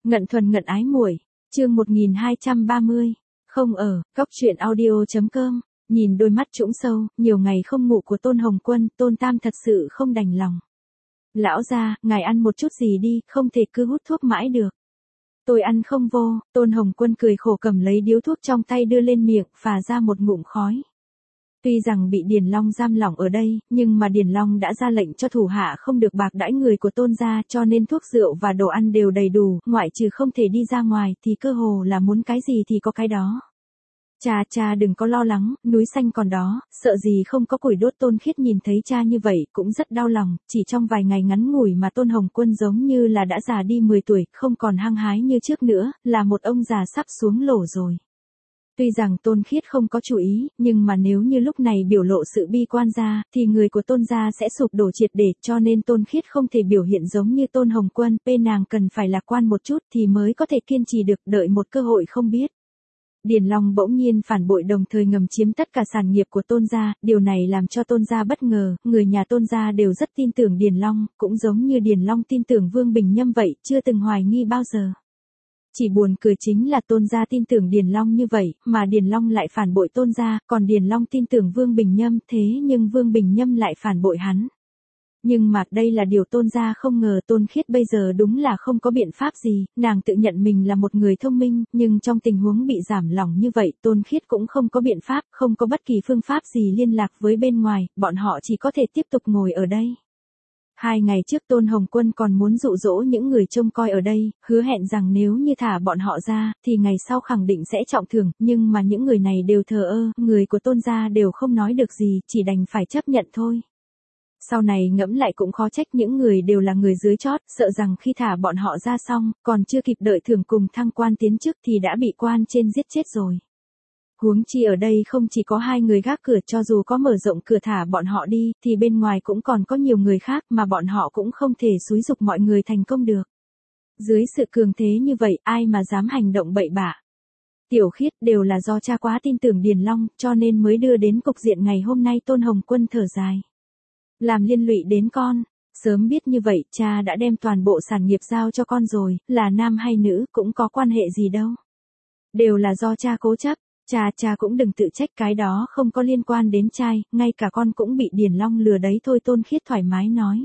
Ngận thuần ngận ái muội, chương 1230, không ở, góc truyện audio.com, nhìn đôi mắt trũng sâu, nhiều ngày không ngủ của Tôn Hồng Quân, Tôn Tam thật sự không đành lòng. Lão gia, ngài ăn một chút gì đi, không thể cứ hút thuốc mãi được. Tôi ăn không vô, Tôn Hồng Quân cười khổ cầm lấy điếu thuốc trong tay đưa lên miệng, phà ra một ngụm khói. Tuy rằng bị Điền Long giam lỏng ở đây, nhưng mà Điền Long đã ra lệnh cho thủ hạ không được bạc đãi người của Tôn gia, cho nên thuốc rượu và đồ ăn đều đầy đủ, ngoại trừ không thể đi ra ngoài thì cơ hồ là muốn cái gì thì có cái đó. Cha đừng có lo lắng, núi xanh còn đó, sợ gì không có củi đốt. Tôn Khiết nhìn thấy cha như vậy cũng rất đau lòng, chỉ trong vài ngày ngắn ngủi mà Tôn Hồng Quân giống như là đã già đi 10 tuổi, không còn hăng hái như trước nữa, là một ông già sắp xuống lỗ rồi. Tuy rằng Tôn Khiết không có chú ý, nhưng mà nếu như lúc này biểu lộ sự bi quan ra, thì người của Tôn gia sẽ sụp đổ triệt để, cho nên Tôn Khiết không thể biểu hiện giống như Tôn Hồng Quân, nàng cần phải lạc quan một chút thì mới có thể kiên trì được, đợi một cơ hội không biết. Điền Long bỗng nhiên phản bội đồng thời ngầm chiếm tất cả sản nghiệp của Tôn gia, điều này làm cho Tôn gia bất ngờ, người nhà Tôn gia đều rất tin tưởng Điền Long, cũng giống như Điền Long tin tưởng Vương Bình Nhâm vậy, chưa từng hoài nghi bao giờ. Chỉ buồn cười chính là Tôn gia tin tưởng Điền Long như vậy, mà Điền Long lại phản bội Tôn gia, còn Điền Long tin tưởng Vương Bình Nhâm, thế nhưng Vương Bình Nhâm lại phản bội hắn. Nhưng mà đây là điều Tôn gia không ngờ. Tôn Khiết bây giờ đúng là không có biện pháp gì, nàng tự nhận mình là một người thông minh, nhưng trong tình huống bị giảm lỏng như vậy, Tôn Khiết cũng không có biện pháp, không có bất kỳ phương pháp gì liên lạc với bên ngoài, bọn họ chỉ có thể tiếp tục ngồi ở đây. 2 ngày trước Tôn Hồng Quân còn muốn dụ dỗ những người trông coi ở đây, hứa hẹn rằng nếu như thả bọn họ ra, thì ngày sau khẳng định sẽ trọng thưởng, nhưng mà những người này đều thờ ơ, người của Tôn gia đều không nói được gì, chỉ đành phải chấp nhận thôi. Sau này ngẫm lại cũng khó trách những người đều là người dưới chót, sợ rằng khi thả bọn họ ra xong, còn chưa kịp đợi thưởng cùng thăng quan tiến chức thì đã bị quan trên giết chết rồi. Huống chi ở đây không chỉ có 2 người gác cửa, cho dù có mở rộng cửa thả bọn họ đi, thì bên ngoài cũng còn có nhiều người khác mà bọn họ cũng không thể xúi giục mọi người thành công được. Dưới sự cường thế như vậy, ai mà dám hành động bậy bạ. Tiểu Khiết, đều là do cha quá tin tưởng Điền Long, cho nên mới đưa đến cục diện ngày hôm nay. Tôn Hồng Quân thở dài. Làm liên lụy đến con, sớm biết như vậy, cha đã đem toàn bộ sản nghiệp giao cho con rồi, là nam hay nữ cũng có quan hệ gì đâu. Đều là do cha cố chấp. Cha cũng đừng tự trách, cái đó không có liên quan đến trai, ngay cả con cũng bị Điền Long lừa đấy thôi. Tôn Khiết thoải mái nói.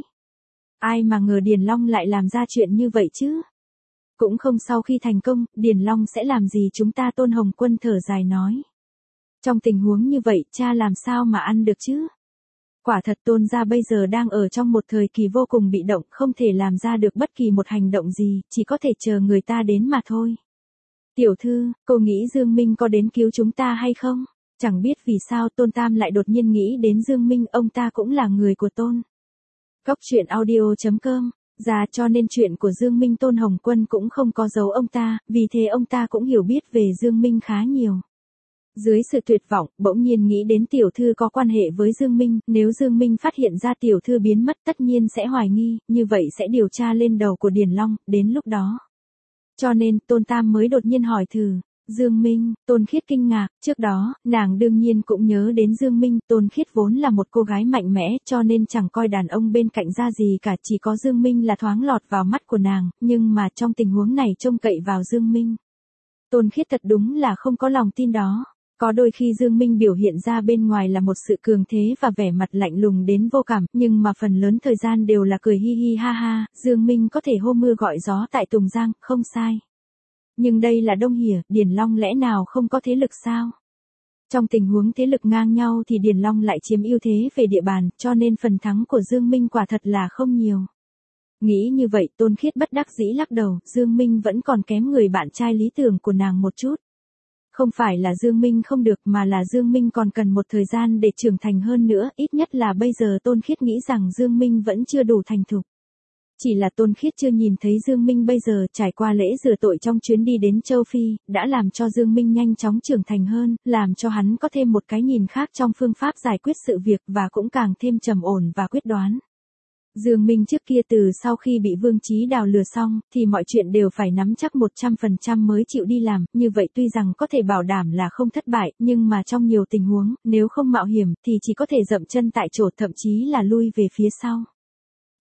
Ai mà ngờ Điền Long lại làm ra chuyện như vậy chứ. Cũng không sau khi thành công, Điền Long sẽ làm gì chúng ta. Tôn Hồng Quân thở dài nói. Trong tình huống như vậy, cha làm sao mà ăn được chứ. Quả thật Tôn gia bây giờ đang ở trong một thời kỳ vô cùng bị động, không thể làm ra được bất kỳ một hành động gì, chỉ có thể chờ người ta đến mà thôi. Tiểu thư, cô nghĩ Dương Minh có đến cứu chúng ta hay không? Chẳng biết vì sao Tôn Tam lại đột nhiên nghĩ đến Dương Minh, ông ta cũng là người của Tôn. Góc truyện audio.com, ra cho nên chuyện của Dương Minh Tôn Hồng Quân cũng không có giấu ông ta, vì thế ông ta cũng hiểu biết về Dương Minh khá nhiều. Dưới sự tuyệt vọng, bỗng nhiên nghĩ đến tiểu thư có quan hệ với Dương Minh, nếu Dương Minh phát hiện ra tiểu thư biến mất tất nhiên sẽ hoài nghi, như vậy sẽ điều tra lên đầu của Điền Long, đến lúc đó. Cho nên, Tôn Tam mới đột nhiên hỏi thử, Dương Minh. Tôn Khiết kinh ngạc, trước đó, nàng đương nhiên cũng nhớ đến Dương Minh. Tôn Khiết vốn là một cô gái mạnh mẽ, cho nên chẳng coi đàn ông bên cạnh ra gì cả, chỉ có Dương Minh là thoáng lọt vào mắt của nàng, nhưng mà trong tình huống này trông cậy vào Dương Minh. Tôn Khiết thật đúng là không có lòng tin đó. Có đôi khi Dương Minh biểu hiện ra bên ngoài là một sự cường thế và vẻ mặt lạnh lùng đến vô cảm, nhưng mà phần lớn thời gian đều là cười hi hi ha ha. Dương Minh có thể hô mưa gọi gió tại Tùng Giang, không sai. Nhưng đây là Đông Hỉa, Điền Long lẽ nào không có thế lực sao? Trong tình huống thế lực ngang nhau thì Điền Long lại chiếm ưu thế về địa bàn, cho nên phần thắng của Dương Minh quả thật là không nhiều. Nghĩ như vậy, Tôn Khiết bất đắc dĩ lắc đầu, Dương Minh vẫn còn kém người bạn trai lý tưởng của nàng một chút. Không phải là Dương Minh không được, mà là Dương Minh còn cần một thời gian để trưởng thành hơn nữa, ít nhất là bây giờ Tôn Khiết nghĩ rằng Dương Minh vẫn chưa đủ thành thục. Chỉ là Tôn Khiết chưa nhìn thấy Dương Minh bây giờ trải qua lễ rửa tội trong chuyến đi đến châu Phi, đã làm cho Dương Minh nhanh chóng trưởng thành hơn, làm cho hắn có thêm một cái nhìn khác trong phương pháp giải quyết sự việc và cũng càng thêm trầm ổn và quyết đoán. Dương Minh trước kia từ sau khi bị Vương Chí Đào lừa xong, thì mọi chuyện đều phải nắm chắc 100% mới chịu đi làm, như vậy tuy rằng có thể bảo đảm là không thất bại, nhưng mà trong nhiều tình huống, nếu không mạo hiểm, thì chỉ có thể dậm chân tại chỗ, thậm chí là lui về phía sau.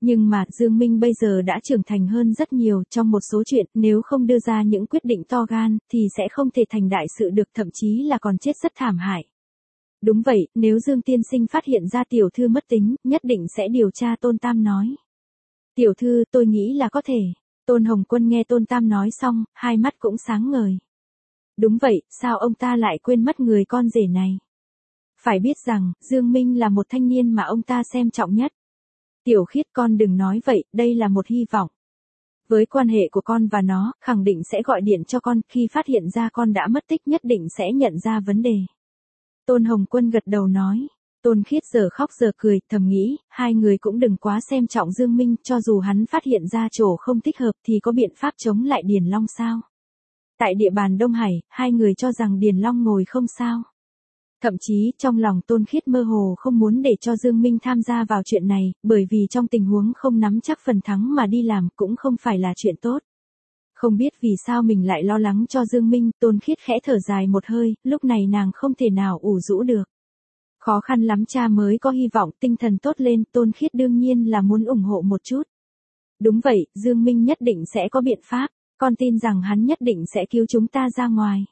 Nhưng mà Dương Minh bây giờ đã trưởng thành hơn rất nhiều, trong một số chuyện nếu không đưa ra những quyết định to gan thì sẽ không thể thành đại sự được, thậm chí là còn chết rất thảm hại. Đúng vậy, nếu Dương tiên sinh phát hiện ra tiểu thư mất tính, nhất định sẽ điều tra, Tôn Tam nói. Tiểu thư, tôi nghĩ là có thể. Tôn Hồng Quân nghe Tôn Tam nói xong, hai mắt cũng sáng ngời. Đúng vậy, sao ông ta lại quên mất người con rể này? Phải biết rằng, Dương Minh là một thanh niên mà ông ta xem trọng nhất. Tiểu Khiết, con đừng nói vậy, đây là một hy vọng. Với quan hệ của con và nó, khẳng định sẽ gọi điện cho con, khi phát hiện ra con đã mất tích nhất định sẽ nhận ra vấn đề. Tôn Hồng Quân gật đầu nói. Tôn Khiết giờ khóc giờ cười, thầm nghĩ, hai người cũng đừng quá xem trọng Dương Minh, cho dù hắn phát hiện ra chỗ không thích hợp thì có biện pháp chống lại Điền Long sao? Tại địa bàn Đông Hải, hai người cho rằng Điền Long ngồi không sao. Thậm chí, trong lòng Tôn Khiết mơ hồ không muốn để cho Dương Minh tham gia vào chuyện này, bởi vì trong tình huống không nắm chắc phần thắng mà đi làm cũng không phải là chuyện tốt. Không biết vì sao mình lại lo lắng cho Dương Minh, Tôn Khiết khẽ thở dài một hơi, lúc này nàng không thể nào ủ rũ được. Khó khăn lắm cha mới có hy vọng tinh thần tốt lên, Tôn Khiết đương nhiên là muốn ủng hộ một chút. Đúng vậy, Dương Minh nhất định sẽ có biện pháp, con tin rằng hắn nhất định sẽ cứu chúng ta ra ngoài.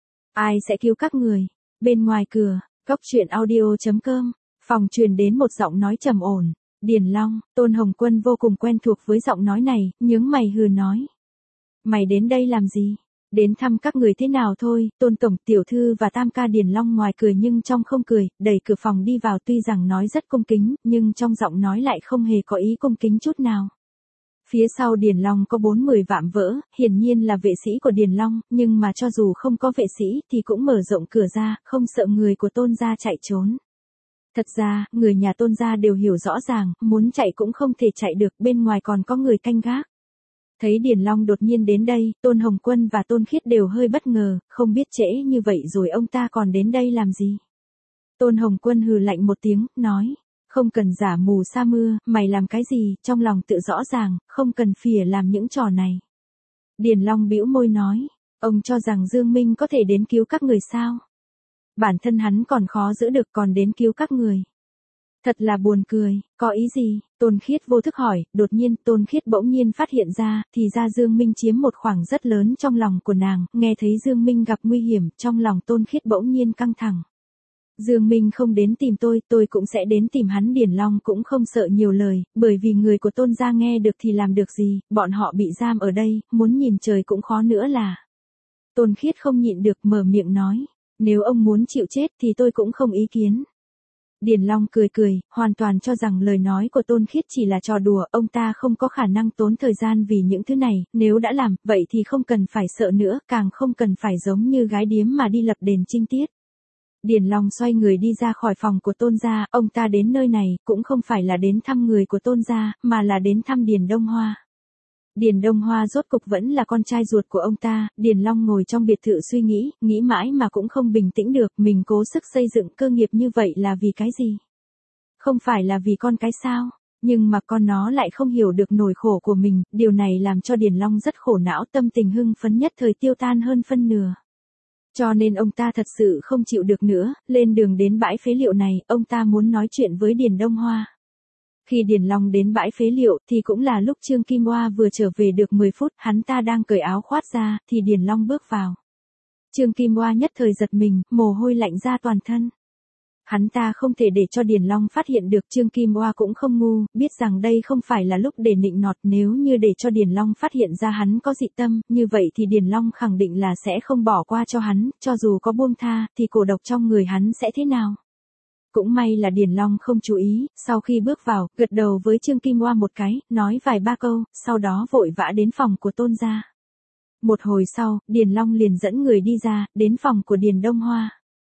Ai sẽ cứu các người? Bên ngoài cửa, Cốc Truyện Audio.com, phòng truyền đến một giọng nói trầm ổn. Điền Long, Tôn Hồng Quân vô cùng quen thuộc với giọng nói này, nhướng mày hừ nói. Mày đến đây làm gì? Đến thăm các người thế nào thôi, Tôn Tổng, tiểu thư và tam ca. Điền Long ngoài cười nhưng trong không cười, đẩy cửa phòng đi vào, tuy rằng nói rất cung kính, nhưng trong giọng nói lại không hề có ý cung kính chút nào. Phía sau Điền Long có 40 vạm vỡ, hiển nhiên là vệ sĩ của Điền Long, nhưng mà cho dù không có vệ sĩ thì cũng mở rộng cửa ra, không sợ người của Tôn gia chạy trốn. Thật ra, người nhà Tôn gia đều hiểu rõ ràng, muốn chạy cũng không thể chạy được, bên ngoài còn có người canh gác. Thấy Điền Long đột nhiên đến đây, Tôn Hồng Quân và Tôn Khiết đều hơi bất ngờ, không biết trễ như vậy rồi ông ta còn đến đây làm gì. Tôn Hồng Quân hừ lạnh một tiếng, nói, không cần giả mù sa mưa, mày làm cái gì, trong lòng tự rõ ràng, không cần phìa làm những trò này. Điền Long bĩu môi nói, ông cho rằng Dương Minh có thể đến cứu các người sao? Bản thân hắn còn khó giữ được còn đến cứu các người. Thật là buồn cười, có ý gì? Tôn Khiết vô thức hỏi, đột nhiên Tôn Khiết bỗng nhiên phát hiện ra, thì ra Dương Minh chiếm một khoảng rất lớn trong lòng của nàng, nghe thấy Dương Minh gặp nguy hiểm, trong lòng Tôn Khiết bỗng nhiên căng thẳng. Dương Minh không đến tìm tôi cũng sẽ đến tìm hắn. Điền Long cũng không sợ nhiều lời, bởi vì người của Tôn gia nghe được thì làm được gì, bọn họ bị giam ở đây, muốn nhìn trời cũng khó nữa là. Tôn Khiết không nhịn được mở miệng nói, nếu ông muốn chịu chết thì tôi cũng không ý kiến. Điền Long cười cười, hoàn toàn cho rằng lời nói của Tôn Khiết chỉ là trò đùa, ông ta không có khả năng tốn thời gian vì những thứ này, nếu đã làm, vậy thì không cần phải sợ nữa, càng không cần phải giống như gái điếm mà đi lập đền trinh tiết. Điền Long xoay người đi ra khỏi phòng của Tôn gia, ông ta đến nơi này, cũng không phải là đến thăm người của Tôn gia, mà là đến thăm Điền Đông Hoa. Điền Đông Hoa rốt cục vẫn là con trai ruột của ông ta, Điền Long ngồi trong biệt thự suy nghĩ mãi mà cũng không bình tĩnh được, mình cố sức xây dựng cơ nghiệp như vậy là vì cái gì? Không phải là vì con cái sao? Nhưng mà con nó lại không hiểu được nỗi khổ của mình, điều này làm cho Điền Long rất khổ não, tâm tình hưng phấn nhất thời tiêu tan hơn phân nửa. Cho nên ông ta thật sự không chịu được nữa, lên đường đến bãi phế liệu này, ông ta muốn nói chuyện với Điền Đông Hoa. Khi Điền Long đến bãi phế liệu thì cũng là lúc Trương Kim Oa vừa trở về được 10 phút, hắn ta đang cởi áo khoác ra, thì Điền Long bước vào. Trương Kim Oa nhất thời giật mình, mồ hôi lạnh ra toàn thân. Hắn ta không thể để cho Điền Long phát hiện được. Trương Kim Oa cũng không ngu, biết rằng đây không phải là lúc để nịnh nọt, nếu như để cho Điền Long phát hiện ra hắn có dị tâm, như vậy thì Điền Long khẳng định là sẽ không bỏ qua cho hắn, cho dù có buông tha, thì cổ độc trong người hắn sẽ thế nào? Cũng may là Điền Long không chú ý, sau khi bước vào, gật đầu với Trương Kim Oa một cái, nói vài ba câu, sau đó vội vã đến phòng của Tôn gia. Một hồi sau, Điền Long liền dẫn người đi ra, đến phòng của Điền Đông Hoa.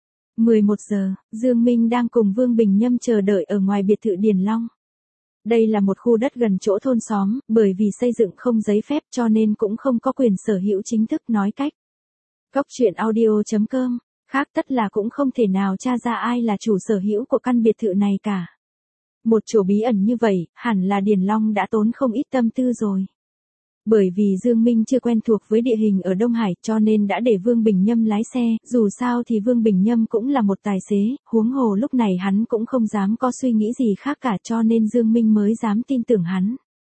11 giờ, Dương Minh đang cùng Vương Bình Nhâm chờ đợi ở ngoài biệt thự Điền Long. Đây là một khu đất gần chỗ thôn xóm, bởi vì xây dựng không giấy phép cho nên cũng không có quyền sở hữu chính thức, nói cách. Cốc Truyện Audio.com, khác tất là cũng không thể nào tra ra ai là chủ sở hữu của căn biệt thự này cả. Một chỗ bí ẩn như vậy, hẳn là Điền Long đã tốn không ít tâm tư rồi. Bởi vì Dương Minh chưa quen thuộc với địa hình ở Đông Hải cho nên đã để Vương Bình Nhâm lái xe, dù sao thì Vương Bình Nhâm cũng là một tài xế, huống hồ lúc này hắn cũng không dám có suy nghĩ gì khác cả cho nên Dương Minh mới dám tin tưởng hắn.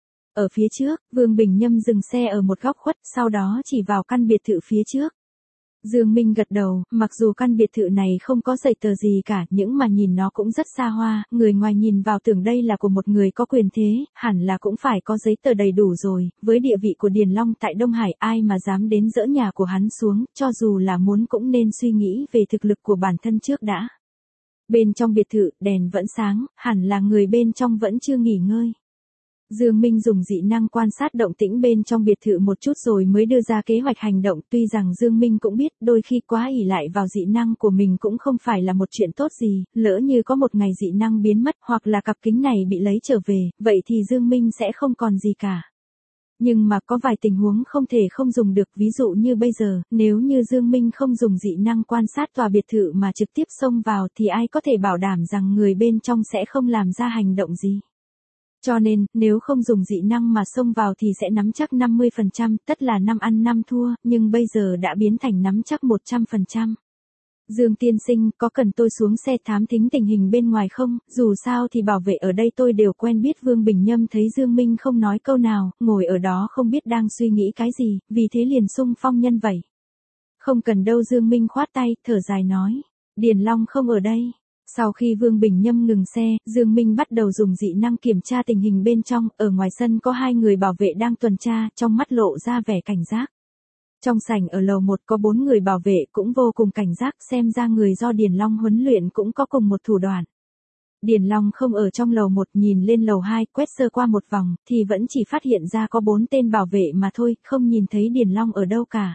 Ở phía trước, Vương Bình Nhâm dừng xe ở một góc khuất, sau đó chỉ vào căn biệt thự phía trước. Dương Minh gật đầu, mặc dù căn biệt thự này không có giấy tờ gì cả, nhưng mà nhìn nó cũng rất xa hoa, người ngoài nhìn vào tưởng đây là của một người có quyền thế, hẳn là cũng phải có giấy tờ đầy đủ rồi, với địa vị của Điền Long tại Đông Hải ai mà dám đến dỡ nhà của hắn xuống, cho dù là muốn cũng nên suy nghĩ về thực lực của bản thân trước đã. Bên trong biệt thự, đèn vẫn sáng, hẳn là người bên trong vẫn chưa nghỉ ngơi. Dương Minh dùng dị năng quan sát động tĩnh bên trong biệt thự một chút rồi mới đưa ra kế hoạch hành động, tuy rằng Dương Minh cũng biết đôi khi quá ỷ lại vào dị năng của mình cũng không phải là một chuyện tốt gì, lỡ như có một ngày dị năng biến mất hoặc là cặp kính này bị lấy trở về, vậy thì Dương Minh sẽ không còn gì cả. Nhưng mà có vài tình huống không thể không dùng được, ví dụ như bây giờ, nếu như Dương Minh không dùng dị năng quan sát tòa biệt thự mà trực tiếp xông vào thì ai có thể bảo đảm rằng người bên trong sẽ không làm ra hành động gì. Cho nên, nếu không dùng dị năng mà xông vào thì sẽ nắm chắc 50%, tất là 5 ăn 5 thua, nhưng bây giờ đã biến thành nắm chắc 100%. Dương tiên sinh, có cần tôi xuống xe thám thính tình hình bên ngoài không? Dù sao thì bảo vệ ở đây tôi đều quen biết. Vương Bình Nhâm thấy Dương Minh không nói câu nào, ngồi ở đó không biết đang suy nghĩ cái gì, vì thế liền xung phong nhân vậy. Không cần đâu, Dương Minh khoát tay, thở dài nói. Điền Long không ở đây. Sau khi Vương Bình Nhâm ngừng xe, Dương Minh bắt đầu dùng dị năng kiểm tra tình hình bên trong, ở ngoài sân có 2 người bảo vệ đang tuần tra, trong mắt lộ ra vẻ cảnh giác. Trong sảnh ở lầu 1 có 4 người bảo vệ cũng vô cùng cảnh giác, xem ra người do Điền Long huấn luyện cũng có cùng một thủ đoạn. Điền Long không ở trong lầu 1, nhìn lên lầu 2, quét sơ qua một vòng, thì vẫn chỉ phát hiện ra có 4 tên bảo vệ mà thôi, không nhìn thấy Điền Long ở đâu cả.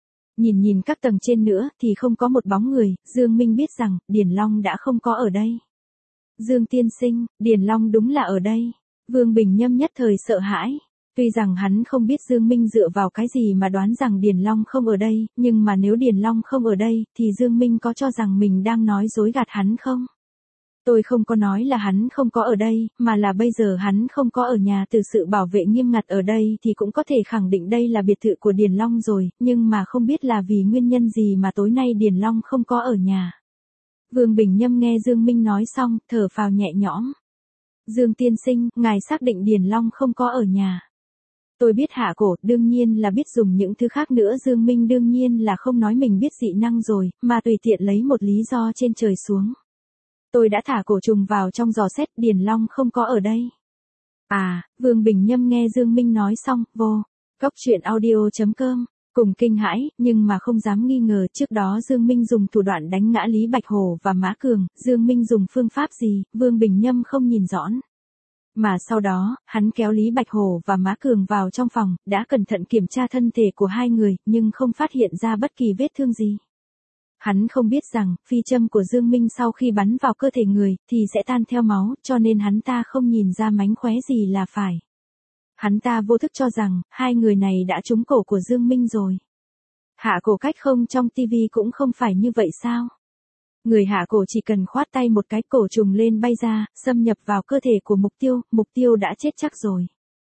Nhìn các tầng trên nữa thì không có một bóng người, Dương Minh biết rằng Điền Long đã không có ở đây. Dương tiên sinh, Điền Long đúng là ở đây. Vương Bình Nhâm nhất thời sợ hãi. Tuy rằng hắn không biết Dương Minh dựa vào cái gì mà đoán rằng Điền Long không ở đây, nhưng mà nếu Điền Long không ở đây thì Dương Minh có cho rằng mình đang nói dối gạt hắn không? Tôi không có nói là hắn không có ở đây, mà là bây giờ hắn không có ở nhà, từ sự bảo vệ nghiêm ngặt ở đây thì cũng có thể khẳng định đây là biệt thự của Điền Long rồi, nhưng mà không biết là vì nguyên nhân gì mà tối nay Điền Long không có ở nhà. Vương Bình Nhâm nghe Dương Minh nói xong, thở phào nhẹ nhõm. Dương tiên sinh, ngài xác định Điền Long không có ở nhà. Tôi biết hạ cổ, đương nhiên là biết dùng những thứ khác nữa. Dương Minh đương nhiên là không nói mình biết dị năng rồi, mà tùy tiện lấy một lý do trên trời xuống. Tôi đã thả cổ trùng vào trong giò xét, Điền Long không có ở đây. À, Vương Bình Nhâm nghe Dương Minh nói xong, vô. Cốc truyện audio.com, cùng kinh hãi, nhưng mà không dám nghi ngờ, trước đó Dương Minh dùng thủ đoạn đánh ngã Lý Bạch Hổ và Mã Cường, Dương Minh dùng phương pháp gì, Vương Bình Nhâm không nhìn rõ. Mà sau đó, hắn kéo Lý Bạch Hổ và Mã Cường vào trong phòng, đã cẩn thận kiểm tra thân thể của 2 người, nhưng không phát hiện ra bất kỳ vết thương gì. Hắn không biết rằng, phi châm của Dương Minh sau khi bắn vào cơ thể người, thì sẽ tan theo máu, cho nên hắn ta không nhìn ra mánh khóe gì là phải. Hắn ta vô thức cho rằng, 2 người này đã trúng cổ của Dương Minh rồi. Hạ cổ cách không trong tivi cũng không phải như vậy sao? Người hạ cổ chỉ cần khoát tay một cái, cổ trùng lên bay ra, xâm nhập vào cơ thể của mục tiêu đã chết chắc rồi.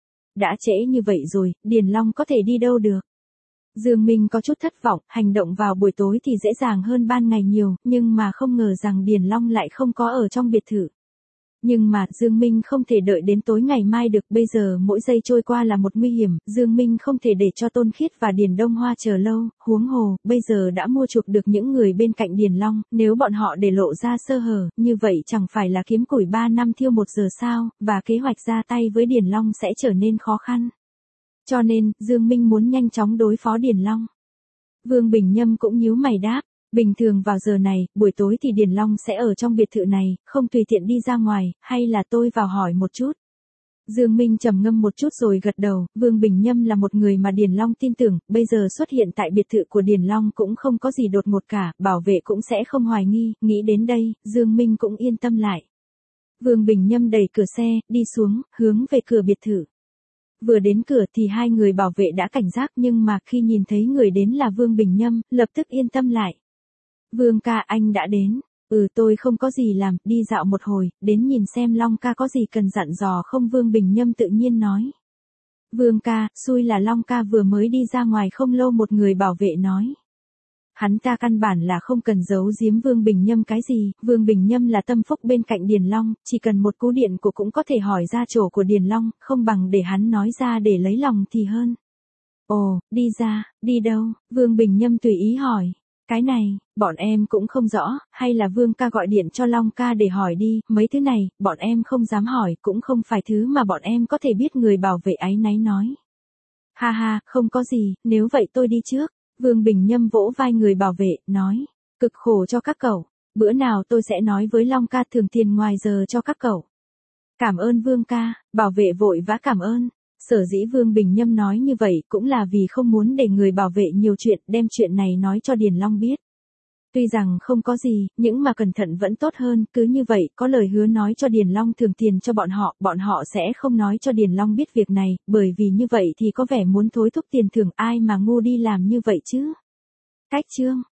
Đã trễ như vậy rồi, Điền Long có thể đi đâu được? Dương Minh có chút thất vọng, hành động vào buổi tối thì dễ dàng hơn ban ngày nhiều, nhưng mà không ngờ rằng Điền Long lại không có ở trong biệt thự. Nhưng mà, Dương Minh không thể đợi đến tối ngày mai được, bây giờ mỗi giây trôi qua là một nguy hiểm, Dương Minh không thể để cho Tôn Khiết và Điền Đông Hoa chờ lâu, huống hồ, bây giờ đã mua chuộc được những người bên cạnh Điền Long, nếu bọn họ để lộ ra sơ hở, như vậy chẳng phải là kiếm củi 3 năm thiêu 1 giờ sao, và kế hoạch ra tay với Điền Long sẽ trở nên khó khăn. Cho nên, Dương Minh muốn nhanh chóng đối phó Điền Long. Vương Bình Nhâm cũng nhíu mày đáp. Bình thường vào giờ này, buổi tối thì Điền Long sẽ ở trong biệt thự này, không tùy tiện đi ra ngoài, hay là tôi vào hỏi một chút. Dương Minh trầm ngâm một chút rồi gật đầu, Vương Bình Nhâm là một người mà Điền Long tin tưởng, bây giờ xuất hiện tại biệt thự của Điền Long cũng không có gì đột ngột cả, bảo vệ cũng sẽ không hoài nghi, nghĩ đến đây, Dương Minh cũng yên tâm lại. Vương Bình Nhâm đẩy cửa xe, đi xuống, hướng về cửa biệt thự. Vừa đến cửa thì 2 người bảo vệ đã cảnh giác, nhưng mà khi nhìn thấy người đến là Vương Bình Nhâm, lập tức yên tâm lại. Vương ca, anh đã đến. Tôi không có gì làm, đi dạo một hồi, đến nhìn xem Long ca có gì cần dặn dò không, Vương Bình Nhâm tự nhiên nói. Vương ca, xui là Long ca vừa mới đi ra ngoài không lâu một người bảo vệ nói. Hắn ta căn bản là không cần giấu giếm Vương Bình Nhâm cái gì, Vương Bình Nhâm là tâm phúc bên cạnh Điền Long, chỉ cần một cú điện của cũng có thể hỏi ra chỗ của Điền Long, không bằng để hắn nói ra để lấy lòng thì hơn. Ồ, đi ra, đi đâu? Vương Bình Nhâm tùy ý hỏi. Cái này, bọn em cũng không rõ, hay là Vương ca gọi điện cho Long ca để hỏi đi, mấy thứ này, bọn em không dám hỏi, cũng không phải thứ mà bọn em có thể biết, người bảo vệ áy náy nói. Ha ha, không có gì, nếu vậy tôi đi trước. Vương Bình Nhâm vỗ vai người bảo vệ, nói, cực khổ cho các cậu, bữa nào tôi sẽ nói với Long ca thưởng tiền ngoài giờ cho các cậu. Cảm ơn Vương ca, bảo vệ vội vã cảm ơn. Sở dĩ Vương Bình Nhâm nói như vậy cũng là vì không muốn để người bảo vệ nhiều chuyện, đem chuyện này nói cho Điền Long biết. Tuy rằng không có gì, nhưng mà cẩn thận vẫn tốt hơn, cứ như vậy, có lời hứa nói cho Điền Long thưởng tiền cho bọn họ sẽ không nói cho Điền Long biết việc này, bởi vì như vậy thì có vẻ muốn thối thúc tiền thưởng, ai mà ngu đi làm như vậy chứ. Cách chương